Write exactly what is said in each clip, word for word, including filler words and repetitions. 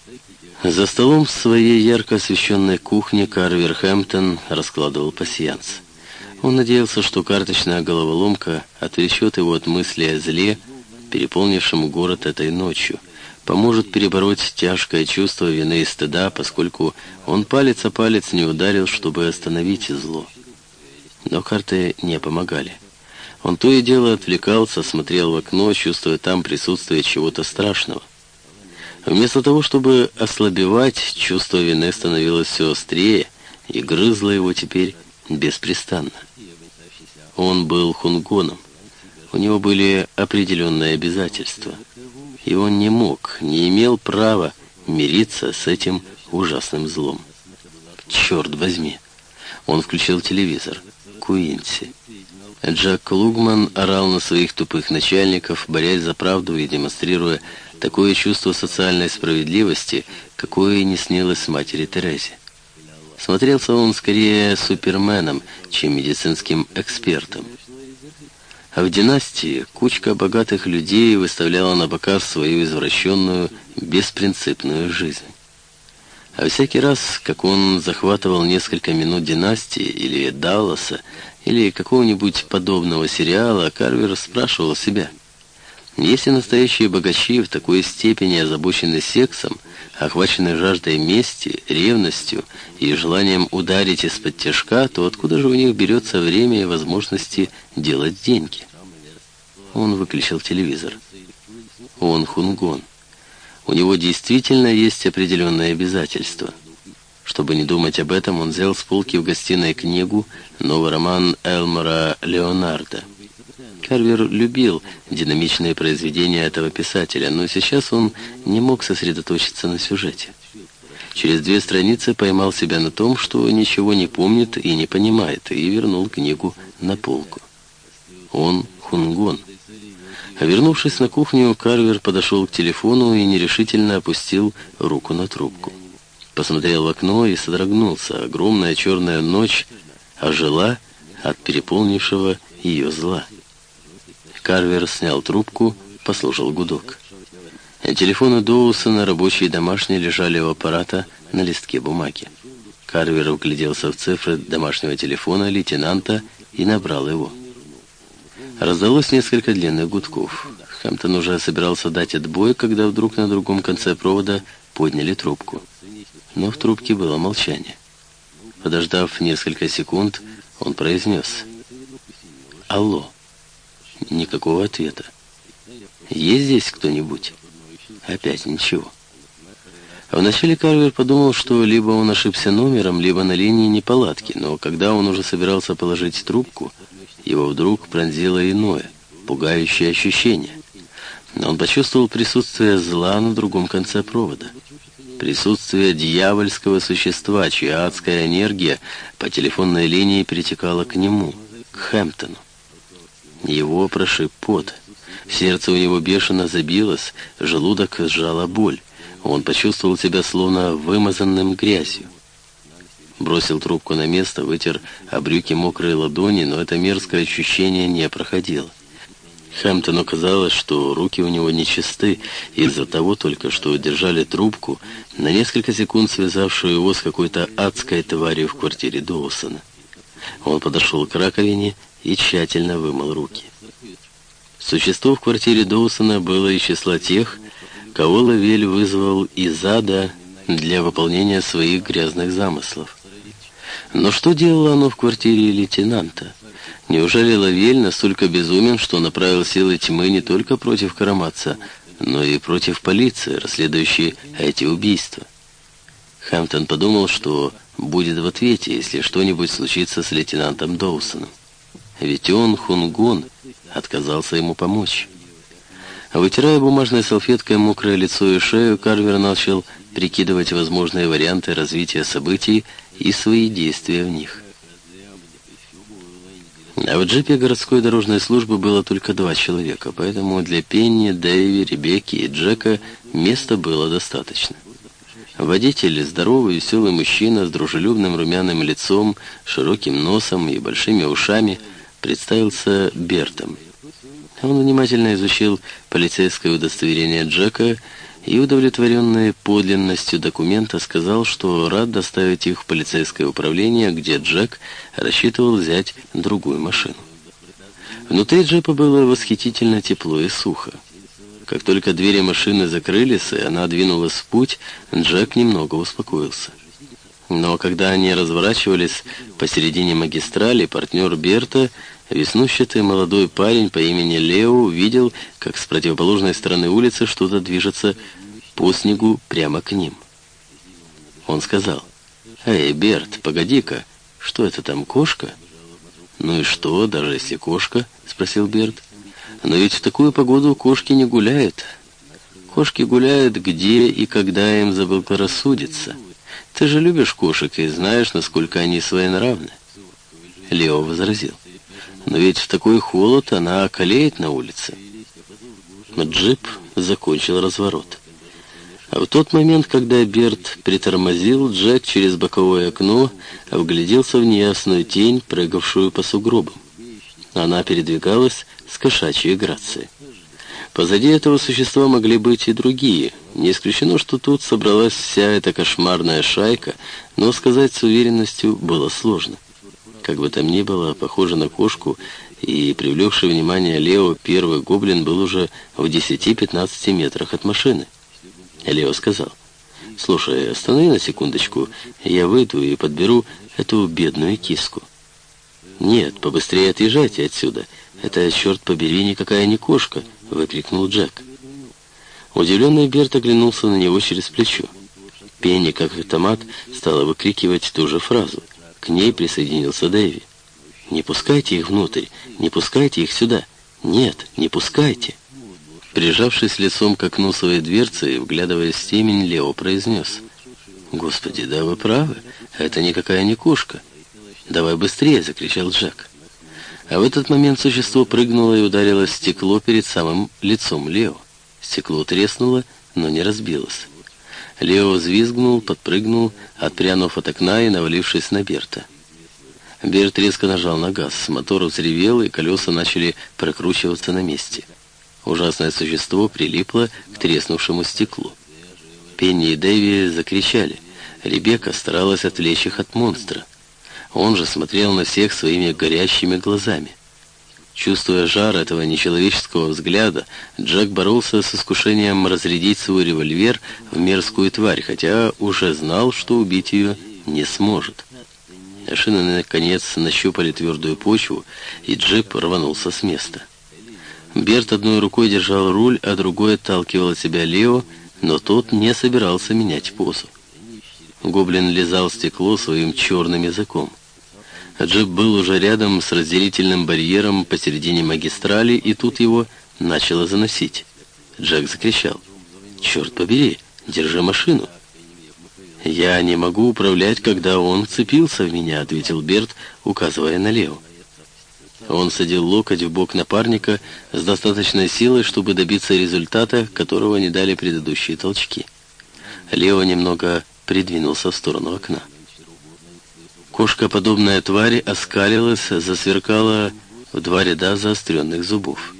За столом в своей ярко освещенной кухне Карвер Хэмптон раскладывал пасьянс. Он надеялся, что карточная головоломка отвлечет его от мысли о зле, переполнившем город этой ночью, поможет перебороть тяжкое чувство вины и стыда, поскольку он палец о палец не ударил, чтобы остановить зло. Но карты не помогали. Он то и дело отвлекался, смотрел в окно, чувствуя там присутствие чего-то страшного. Вместо того, чтобы ослабевать, чувство вины становилось все острее и грызло его теперь беспрестанно. Он был хунгоном. У него были определенные обязательства. И он не мог, не имел права мириться с этим ужасным злом. Черт возьми! Он включил телевизор. Куинси. Джек Лугман орал на своих тупых начальников, борясь за правду и демонстрируя такое чувство социальной справедливости, какое не снилось матери Терезе. Смотрелся он скорее суперменом, чем медицинским экспертом. А в «Династии» кучка богатых людей выставляла на показ свою извращенную, беспринципную жизнь. А всякий раз, как он захватывал несколько минут «Династии» или «Далласа», или какого-нибудь подобного сериала, Карвер спрашивал себя, если настоящие богачи в такой степени озабочены сексом, охвачены жаждой мести, ревностью и желанием ударить из-под тяжка, то откуда же у них берется время и возможности делать деньги? Он выключил телевизор. Он хунгон. У него действительно есть определенные обязательства. Чтобы не думать об этом, он взял с полки в гостиной книгу, новый роман Элмора Леонарда. Карвер любил динамичные произведения этого писателя, но сейчас он не мог сосредоточиться на сюжете. Через две страницы поймал себя на том, что ничего не помнит и не понимает, и вернул книгу на полку. Он хунгон. А вернувшись на кухню, Карвер подошел к телефону и нерешительно опустил руку на трубку. Посмотрел в окно и содрогнулся. Огромная черная ночь ожила от переполнившего ее зла. Карвер снял трубку, послушал гудок. Телефоны Доусона, рабочие и домашние, лежали у аппарата на листке бумаги. Карвер вгляделся в цифры домашнего телефона лейтенанта и набрал его. Раздалось несколько длинных гудков. Хэмптон уже собирался дать отбой, когда вдруг на другом конце провода подняли трубку. Но в трубке было молчание. Подождав несколько секунд, он произнес: «Алло». Никакого ответа. «Есть здесь кто-нибудь?» Опять ничего. Вначале Карвер подумал, что либо он ошибся номером, либо на линии неполадки, но когда он уже собирался положить трубку, его вдруг пронзило иное, пугающее ощущение. Он почувствовал присутствие зла на другом конце провода. Присутствие дьявольского существа, чья адская энергия по телефонной линии перетекала к нему, к Хэмптону. Его прошиб пот. Сердце у него бешено забилось, желудок сжала боль. Он почувствовал себя словно вымазанным грязью. Бросил трубку на место, вытер о брюки мокрые ладони, но это мерзкое ощущение не проходило. Хэмптону казалось, что руки у него нечисты из-за того только, что держали трубку, на несколько секунд связавшую его с какой-то адской тварью в квартире Доусона. Он подошел к раковине и тщательно вымыл руки. Существо в квартире Доусона было из числа тех, кого Лавель вызвал из ада для выполнения своих грязных замыслов. Но что делало оно в квартире лейтенанта? Неужели Лавель настолько безумен, что направил силы тьмы не только против Караматца, но и против полиции, расследующей эти убийства? Хэмптон подумал, что будет в ответе, если что-нибудь случится с лейтенантом Доусоном. Ведь он, хунгон, отказался ему помочь. Вытирая бумажной салфеткой мокрое лицо и шею, Карвер начал прикидывать возможные варианты развития событий и свои действия в них. А в джипе городской дорожной службы было только два человека, поэтому для Пенни, Дэйви, Ребекки и Джека места было достаточно. Водитель, здоровый, веселый мужчина с дружелюбным румяным лицом, широким носом и большими ушами, представился Бертом. Он внимательно изучил полицейское удостоверение Джека и, удовлетворенный подлинностью документа, сказал, что рад доставить их в полицейское управление, где Джек рассчитывал взять другую машину. Внутри джипа было восхитительно тепло и сухо. Как только двери машины закрылись, и она двинулась в путь, Джек немного успокоился. Но когда они разворачивались посередине магистрали, партнер Берта, веснущатый молодой парень по имени Лео, увидел, как с противоположной стороны улицы что-то движется по снегу прямо к ним. Он сказал: «Эй, Берт, погоди-ка, что это там, кошка?» «Ну и что, даже если кошка?» — спросил Берт. «Но ведь в такую погоду кошки не гуляют. Кошки гуляют где и когда им заблагорассудится. Ты же любишь кошек и знаешь, насколько они своенравны». Лео возразил: «Но ведь в такой холод она околеет на улице». Джип закончил разворот. А в тот момент, когда Берт притормозил, Джек через боковое окно вгляделся в неясную тень, прыгавшую по сугробам. Она передвигалась с кошачьей грацией. Позади этого существа могли быть и другие. Не исключено, что тут собралась вся эта кошмарная шайка, но сказать с уверенностью было сложно. Как бы там ни было, похоже на кошку, и привлекший внимание Лео первый гоблин был уже в десяти-пятнадцати метрах от машины. Лео сказал: «Слушай, останови на секундочку, я выйду и подберу эту бедную киску». «Нет, побыстрее отъезжайте отсюда. Это, черт побери, никакая не кошка», — выкрикнул Джек. Удивленный Берт оглянулся на него через плечо. Пенни, как автомат, стала выкрикивать ту же фразу. К ней присоединился Дэви. «Не пускайте их внутрь, не пускайте их сюда. Нет, не пускайте». Прижавшись лицом к окну своей дверцы и вглядываясь в темень, Лео произнес: «Господи, да вы правы, это никакая не кошка». «Давай быстрее!» — закричал Джек. А в этот момент существо прыгнуло и ударило в стекло перед самым лицом Лео. Стекло треснуло, но не разбилось. Лео взвизгнул, подпрыгнул, отпрянув от окна и навалившись на Берта. Берт резко нажал на газ, мотор взревел, и колеса начали прокручиваться на месте. Ужасное существо прилипло к треснувшему стеклу. Пенни и Дэви закричали. Ребекка старалась отвлечь их от монстра. Он же смотрел на всех своими горящими глазами. Чувствуя жар этого нечеловеческого взгляда, Джек боролся с искушением разрядить свой револьвер в мерзкую тварь, хотя уже знал, что убить ее не сможет. Шины, наконец, нащупали твердую почву, и джип рванулся с места. Берт одной рукой держал руль, а другой отталкивал от себя Лео, но тот не собирался менять позу. Гоблин лизал стекло своим черным языком. Джип был уже рядом с разделительным барьером посередине магистрали, и тут его начало заносить. Джек закричал: «Черт побери, держи машину!» «Я не могу управлять, когда он вцепился в меня», — ответил Берт, указывая на Лео. Он садил локоть в бок напарника с достаточной силой, чтобы добиться результата, которого не дали предыдущие толчки. Лео немного придвинулся в сторону окна. Кошкоподобная тварь оскалилась, засверкала в два ряда заостренных зубов.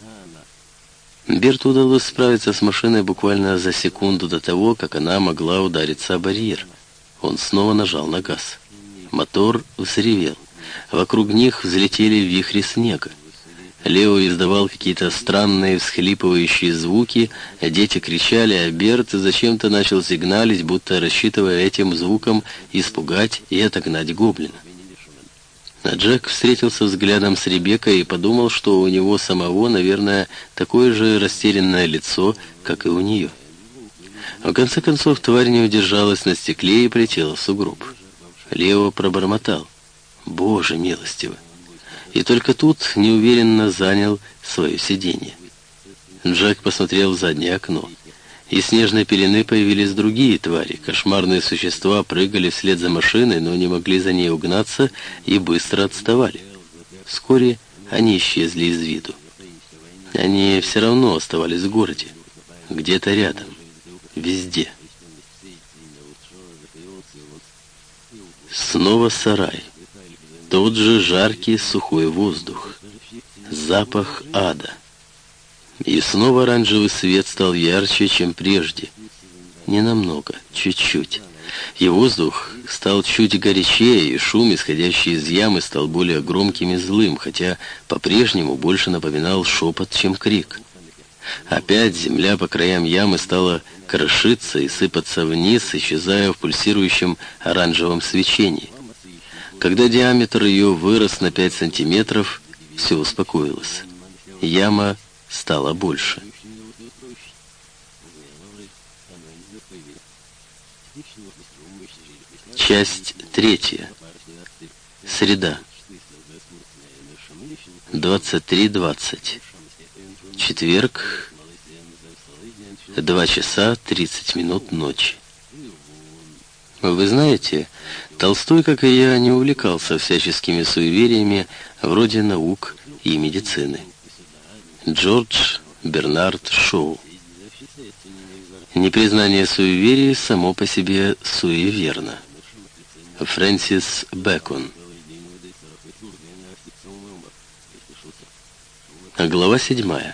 Берту удалось справиться с машиной буквально за секунду до того, как она могла удариться о барьер. Он снова нажал на газ. Мотор взревел. Вокруг них взлетели вихри снега. Лео издавал какие-то странные всхлипывающие звуки, дети кричали, а Берт зачем-то начал сигналить, будто рассчитывая этим звуком испугать и отогнать гоблина. А Джек встретился взглядом с Ребеккой и подумал, что у него самого, наверное, такое же растерянное лицо, как и у нее. В конце концов, тварь не удержалась на стекле и полетела в сугроб. Лео пробормотал: «Боже милостивый!» И только тут неуверенно занял свое сиденье. Джек посмотрел в заднее окно. Из снежной пелены появились другие твари. Кошмарные существа прыгали вслед за машиной, но не могли за ней угнаться и быстро отставали. Вскоре они исчезли из виду. Они все равно оставались в городе. Где-то рядом. Везде. Снова сарай. Тот же жаркий сухой воздух. Запах ада. И снова оранжевый свет стал ярче, чем прежде. Не намного, чуть-чуть. И воздух стал чуть горячее, и шум, исходящий из ямы, стал более громким и злым, хотя по-прежнему больше напоминал шепот, чем крик. Опять земля по краям ямы стала крошиться и сыпаться вниз, исчезая в пульсирующем оранжевом свечении. Когда диаметр ее вырос на пять сантиметров, все успокоилось. Яма стала больше. Часть третья. Среда. двадцать три двадцать. Четверг. два часа тридцать минут ночи. Вы знаете, Толстой, как и я, не увлекался всяческими суевериями вроде наук и медицины. Джордж Бернард Шоу. Непризнание суеверий само по себе суеверно. Фрэнсис Бэкон. Глава седьмая.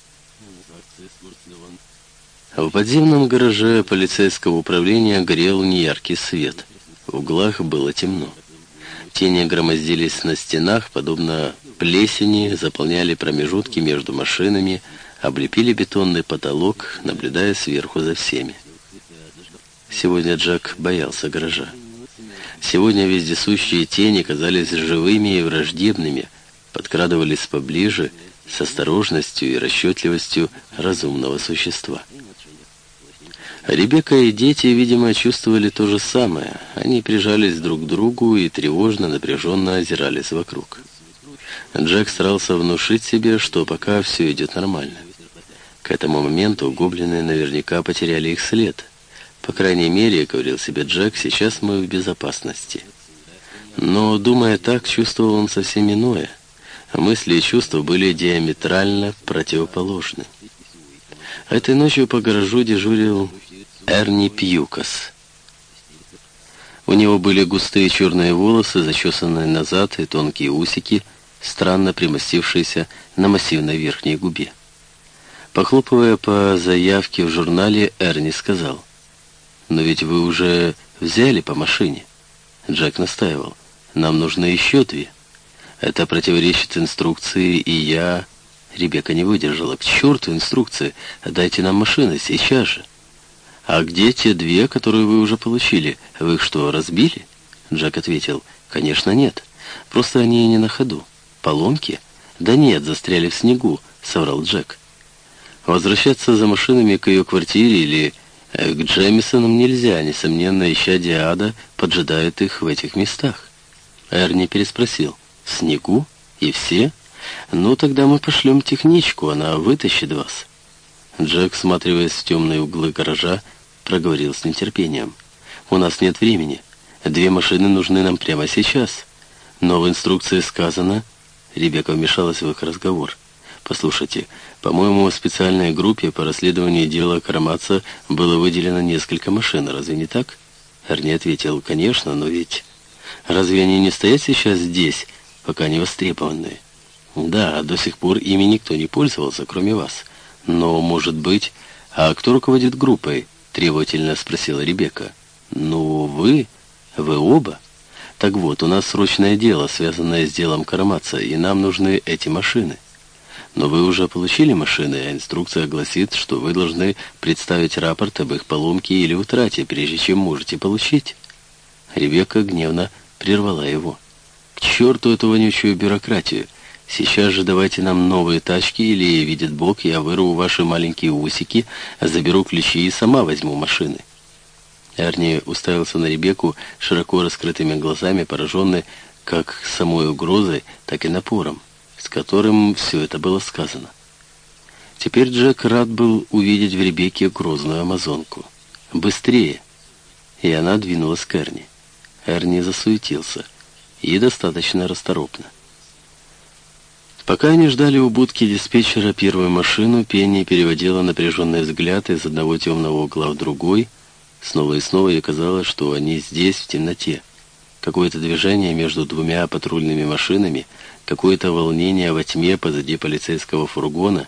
В подземном гараже полицейского управления горел неяркий свет. В углах было темно. Тени громоздились на стенах, подобно плесени, заполняли промежутки между машинами, облепили бетонный потолок, наблюдая сверху за всеми. Сегодня Джек боялся гаража. Сегодня вездесущие тени казались живыми и враждебными, подкрадывались поближе с осторожностью и расчетливостью разумного существа. Ребекка и дети, видимо, чувствовали то же самое. Они прижались друг к другу и тревожно, напряженно озирались вокруг. Джек старался внушить себе, что пока все идет нормально. К этому моменту гоблины наверняка потеряли их след. По крайней мере, говорил себе Джек, сейчас мы в безопасности. Но, думая так, чувствовал он совсем иное. Мысли и чувства были диаметрально противоположны. Этой ночью по гаражу дежурил Эрни Пьюкас. У него были густые черные волосы, зачесанные назад, и тонкие усики, странно примостившиеся на массивной верхней губе. Похлопывая по заявке в журнале, Эрни сказал: «Но ведь вы уже взяли по машине». Джек настаивал: «Нам нужны еще две. Это противоречит инструкции, и я...» Ребекка не выдержала. «К черту инструкции! Дайте нам машины, сейчас же!» «А где те две, которые вы уже получили? Вы их что, разбили?» Джек ответил: «Конечно нет. Просто они не на ходу. Поломки?» «Да нет, застряли в снегу», — соврал Джек. Возвращаться за машинами к ее квартире или к Джемисонам нельзя. Несомненно, исчадие ада поджидает их в этих местах. Эрни переспросил: «В снегу? И все? Ну, тогда мы пошлем техничку, она вытащит вас». Джек, всматриваясь в темные углы гаража, проговорил с нетерпением: «У нас нет времени. Две машины нужны нам прямо сейчас. Но в инструкции сказано...» Ребекка вмешалась в их разговор. «Послушайте, по-моему, в специальной группе по расследованию дела Карамаца было выделено несколько машин, разве не так?» Эрни ответил: «Конечно, но ведь... Разве они не стоят сейчас здесь, пока не востребованные?» «Да, до сих пор ими никто не пользовался, кроме вас. Но, может быть... А кто руководит группой?» — требовательно спросила Ребекка. «Ну, вы... Вы оба. Так вот, у нас срочное дело, связанное с делом Карамаца, и нам нужны эти машины. Но вы уже получили машины, а инструкция гласит, что вы должны представить рапорт об их поломке или утрате, прежде чем можете получить». Ребекка гневно прервала его. «К черту эту вонючую бюрократию! Сейчас же давайте нам новые тачки, или, видит Бог, я вырву ваши маленькие усики, заберу ключи и сама возьму машины». Эрни уставился на Ребекку широко раскрытыми глазами, пораженный как самой угрозой, так и напором, с которым все это было сказано. Теперь Джек рад был увидеть в Ребекке грозную амазонку. «Быстрее!» И она двинулась к Эрни. Эрни засуетился, и достаточно расторопно. Пока они ждали у будки диспетчера первую машину, Пенни переводила напряженный взгляд из одного темного угла в другой. Снова и снова ей казалось, что они здесь, в темноте. Какое-то движение между двумя патрульными машинами, какое-то волнение во тьме позади полицейского фургона,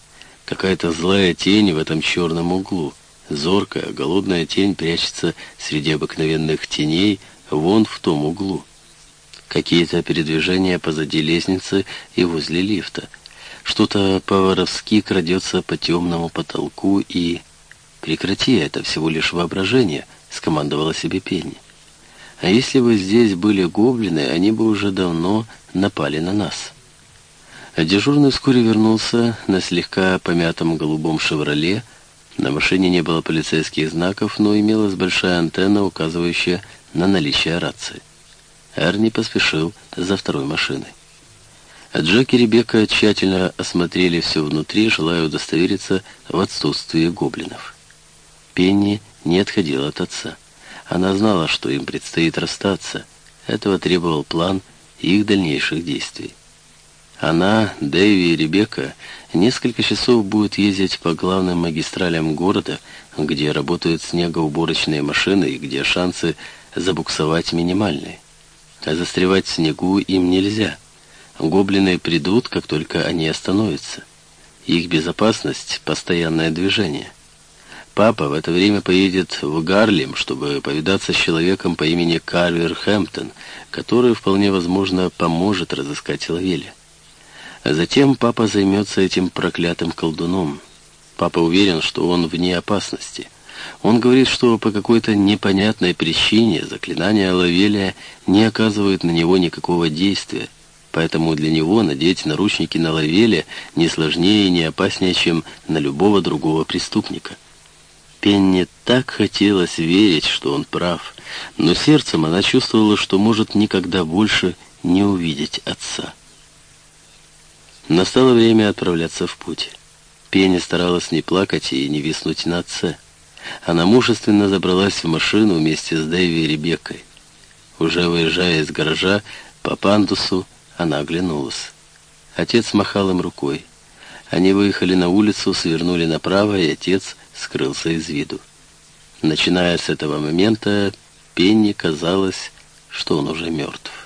Какая-то злая тень в этом черном углу. Зоркая, голодная тень прячется среди обыкновенных теней вон в том углу. Какие-то передвижения позади лестницы и возле лифта. Что-то по-воровски крадется по темному потолку и... «Прекрати, это всего лишь воображение», — скомандовала себе Пенни. «А если бы здесь были гоблины, они бы уже давно напали на нас». А дежурный вскоре вернулся на слегка помятом голубом «Шевроле». На машине не было полицейских знаков, но имелась большая антенна, указывающая на наличие рации. Эрни поспешил за второй машиной. А Джек и Ребекка тщательно осмотрели все внутри, желая удостовериться в отсутствии гоблинов. Пенни не отходила от отца. Она знала, что им предстоит расстаться. Этого требовал план их дальнейших действий. Она, Дэйви и Ребекка несколько часов будут ездить по главным магистралям города, где работают снегоуборочные машины и где шансы забуксовать минимальные. А застревать в снегу им нельзя. Гоблины придут, как только они остановятся. Их безопасность — постоянное движение. Папа в это время поедет в Гарлем, чтобы повидаться с человеком по имени Карвер Хэмптон, который, вполне возможно, поможет разыскать Лавеля. А затем папа займется этим проклятым колдуном. Папа уверен, что он вне опасности. Он говорит, что по какой-то непонятной причине заклинание Лавеля не оказывает на него никакого действия, поэтому для него надеть наручники на Лавеля не сложнее и не опаснее, чем на любого другого преступника. Пенни так хотелось верить, что он прав, но сердцем она чувствовала, что может никогда больше не увидеть отца. Настало время отправляться в путь. Пенни старалась не плакать и не виснуть на отце. Она мужественно забралась в машину вместе с Дэйви и Ребеккой. Уже выезжая из гаража по пандусу, она оглянулась. Отец махал им рукой. Они выехали на улицу, свернули направо, и отец скрылся из виду. Начиная с этого момента, Пенни казалось, что он уже мертв.